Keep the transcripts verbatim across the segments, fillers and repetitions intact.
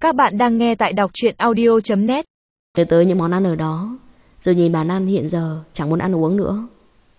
Các bạn đang nghe tại đọc truyện audio chấm net. Nhớ tới những món ăn ở đó, rồi nhìn bàn ăn hiện giờ chẳng muốn ăn uống nữa.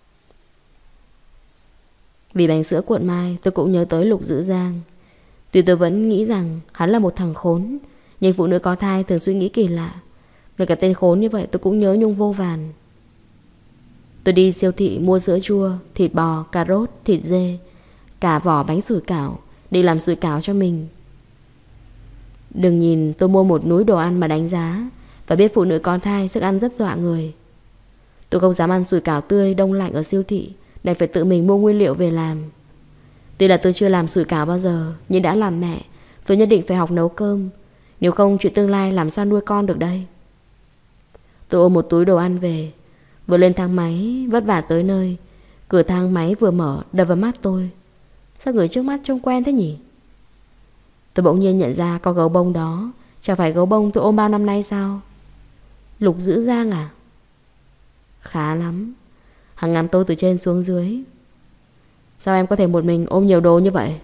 Vì bánh sữa cuộn mai, tôi cũng nhớ tới Lục Dữ Giang. Tuy tôi vẫn nghĩ rằng hắn là một thằng khốn, nhưng phụ nữ có thai thường suy nghĩ kỳ lạ. Ngay cả tên khốn như vậy tôi cũng nhớ nhung vô vàn. Tôi đi siêu thị mua sữa chua, thịt bò, cà rốt, thịt dê, cả vỏ bánh sủi cảo, đi làm sủi cảo cho mình. Đừng nhìn tôi mua một núi đồ ăn mà đánh giá, và biết phụ nữ có thai sức ăn rất dọa người. Tôi không dám ăn sủi cảo tươi đông lạnh ở siêu thị, đành phải tự mình mua nguyên liệu về làm. Tuy là tôi chưa làm sủi cảo bao giờ, nhưng đã làm mẹ, tôi nhất định phải học nấu cơm. Nếu không chuyện tương lai làm sao nuôi con được đây. Tôi ôm một túi đồ ăn về, vừa lên thang máy, vất vả tới nơi. Cửa thang máy vừa mở đập vào mắt tôi. Sao người trước mắt trông quen thế nhỉ? Tôi bỗng nhiên nhận ra con gấu bông đó chẳng phải gấu bông tôi ôm bao năm nay sao? Lục Dữ Giang à? Khá lắm. Hắn ngắm tôi từ trên xuống dưới. Sao em có thể một mình ôm nhiều đồ như vậy?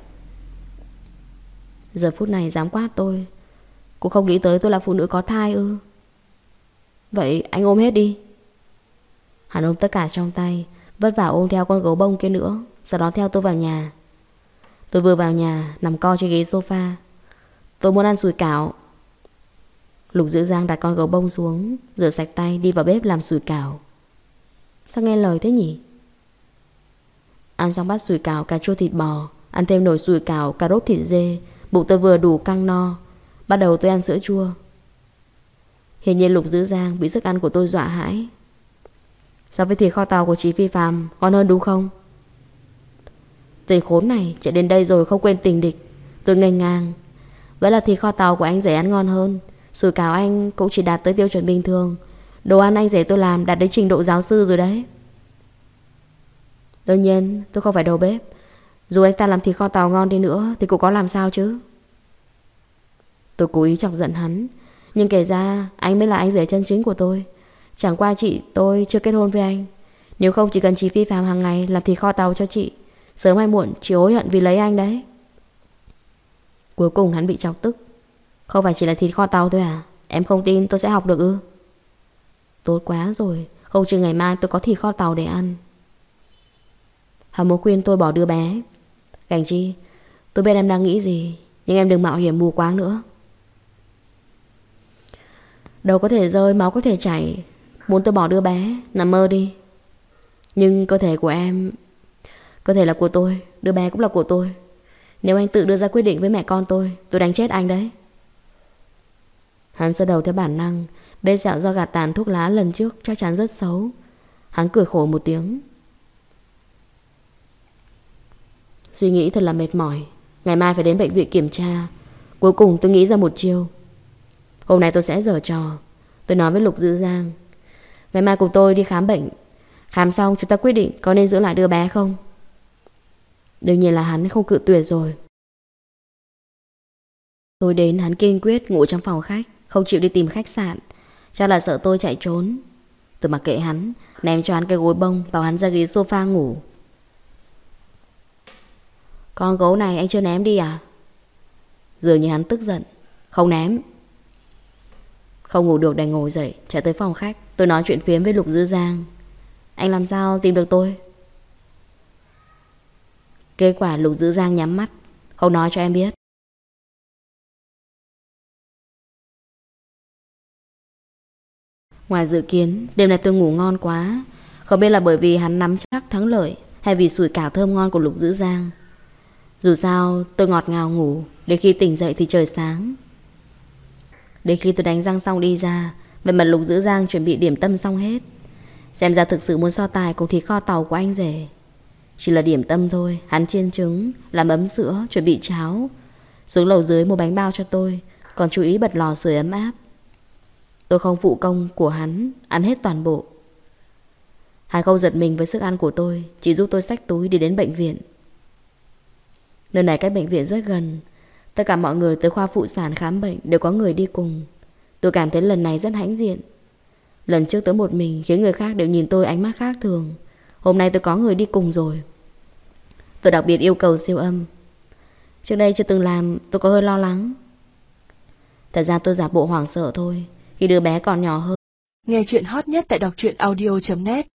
Giờ phút này dám quát tôi. Cũng không nghĩ tới tôi là phụ nữ có thai ư? Vậy anh ôm hết đi. Hắn ôm tất cả trong tay, vất vả ôm theo con gấu bông kia nữa. Sau đó theo tôi vào nhà. Tôi vừa vào nhà, nằm co trên ghế sofa. Tôi muốn ăn sủi cảo. Lục Dữ Giang đặt con gấu bông xuống, rửa sạch tay đi vào bếp làm sủi cảo. Sao nghe lời thế nhỉ? Ăn xong bát sủi cảo cà chua thịt bò, ăn thêm nồi sủi cảo cà rốt thịt dê. Bụng tôi vừa đủ căng no. Bắt đầu tôi ăn sữa chua. Hiển nhiên Lục Dữ Giang bị sức ăn của tôi dọa hãi. So với thịt kho tàu của chị Phi Phạm ngon hơn đúng không? Tên khốn này chạy đến đây rồi không quên tình địch. Tôi ngây ngang. Vậy là thịt kho tàu của anh rể ăn ngon hơn. Sủi cảo anh cũng chỉ đạt tới tiêu chuẩn bình thường. Đồ ăn anh rể tôi làm đạt đến trình độ giáo sư rồi đấy. Đương nhiên tôi không phải đầu bếp. Dù anh ta làm thịt kho tàu ngon đi nữa thì cũng có làm sao chứ. Tôi cố ý chọc giận hắn. Nhưng kể ra anh mới là anh rể chân chính của tôi. Chẳng qua chị tôi chưa kết hôn với anh. Nếu không chỉ cần chị Phi Phạm hàng ngày làm thịt kho tàu cho chị, sớm hay muộn chị hối hận vì lấy anh đấy. Cuối cùng hắn bị chọc tức. Không phải chỉ là thịt kho tàu thôi à? Em không tin tôi sẽ học được ư? Tốt quá rồi. Không chừng ngày mai tôi có thịt kho tàu để ăn. Hắn muốn khuyên tôi bỏ đứa bé. Cảnh Chi, tôi biết em đang nghĩ gì, nhưng em đừng mạo hiểm mù quáng nữa. Đầu có thể rơi, máu có thể chảy. Muốn tôi bỏ đứa bé, nằm mơ đi. Nhưng cơ thể của em, cơ thể là của tôi, đứa bé cũng là của tôi. Nếu anh tự đưa ra quyết định với mẹ con tôi, tôi đánh chết anh đấy. Hắn sơ đầu theo bản năng. Vết sẹo do gạt tàn thuốc lá lần trước chắc chắn rất xấu. Hắn cười khổ một tiếng. Suy nghĩ thật là mệt mỏi. Ngày mai phải đến bệnh viện kiểm tra. Cuối cùng tôi nghĩ ra một chiêu. Hôm nay tôi sẽ giở trò. Tôi nói với Lục Dữ Giang, ngày mai cùng tôi đi khám bệnh. Khám xong chúng ta quyết định có nên giữ lại đứa bé không. Đương nhiên là hắn không cự tuyệt rồi. Tôi đến hắn kiên quyết ngủ trong phòng khách, không chịu đi tìm khách sạn. Chắc là sợ tôi chạy trốn. Tôi mặc kệ hắn, ném cho hắn cái gối bông, bảo hắn ra ghế sofa ngủ. Con gấu này anh chưa ném đi à? Dường như hắn tức giận. Không ném. Không ngủ được đành ngồi dậy chạy tới phòng khách. Tôi nói chuyện phiếm với Lục Dữ Giang. Anh làm sao tìm được tôi? Kết quả Lục Dữ Giang nhắm mắt, không nói cho em biết. Ngoài dự kiến, đêm nay tôi ngủ ngon quá. Không biết là bởi vì hắn nắm chắc thắng lợi, hay vì sủi cảo thơm ngon của Lục Dữ Giang. Dù sao tôi ngọt ngào ngủ. Đến khi tỉnh dậy thì trời sáng. Đến khi tôi đánh răng xong đi ra, vậy mà Lục Dữ Giang chuẩn bị điểm tâm xong hết. Xem ra thực sự muốn so tài cùng thịt kho tàu của anh rể. Chỉ là điểm tâm thôi. Hắn chiên trứng, làm ấm sữa, chuẩn bị cháo. Xuống lầu dưới mua bánh bao cho tôi, còn chú ý bật lò sưởi ấm áp. Tôi không phụ công của hắn, ăn hết toàn bộ. Hắn không giật mình với sức ăn của tôi, chỉ giúp tôi xách túi đi đến bệnh viện. Nơi này cách bệnh viện rất gần. Tất cả mọi người tới khoa phụ sản khám bệnh đều có người đi cùng. Tôi cảm thấy lần này rất hãnh diện. Lần trước tới một mình khiến người khác đều nhìn tôi ánh mắt khác thường. Hôm nay tôi có người đi cùng rồi. Tôi đặc biệt yêu cầu siêu âm. Trước đây chưa từng làm, tôi có hơi lo lắng. Thật ra tôi giả bộ hoảng sợ thôi, khi đứa bé còn nhỏ hơn. Nghe chuyện hot nhất tại đọc truyện audio chấm net.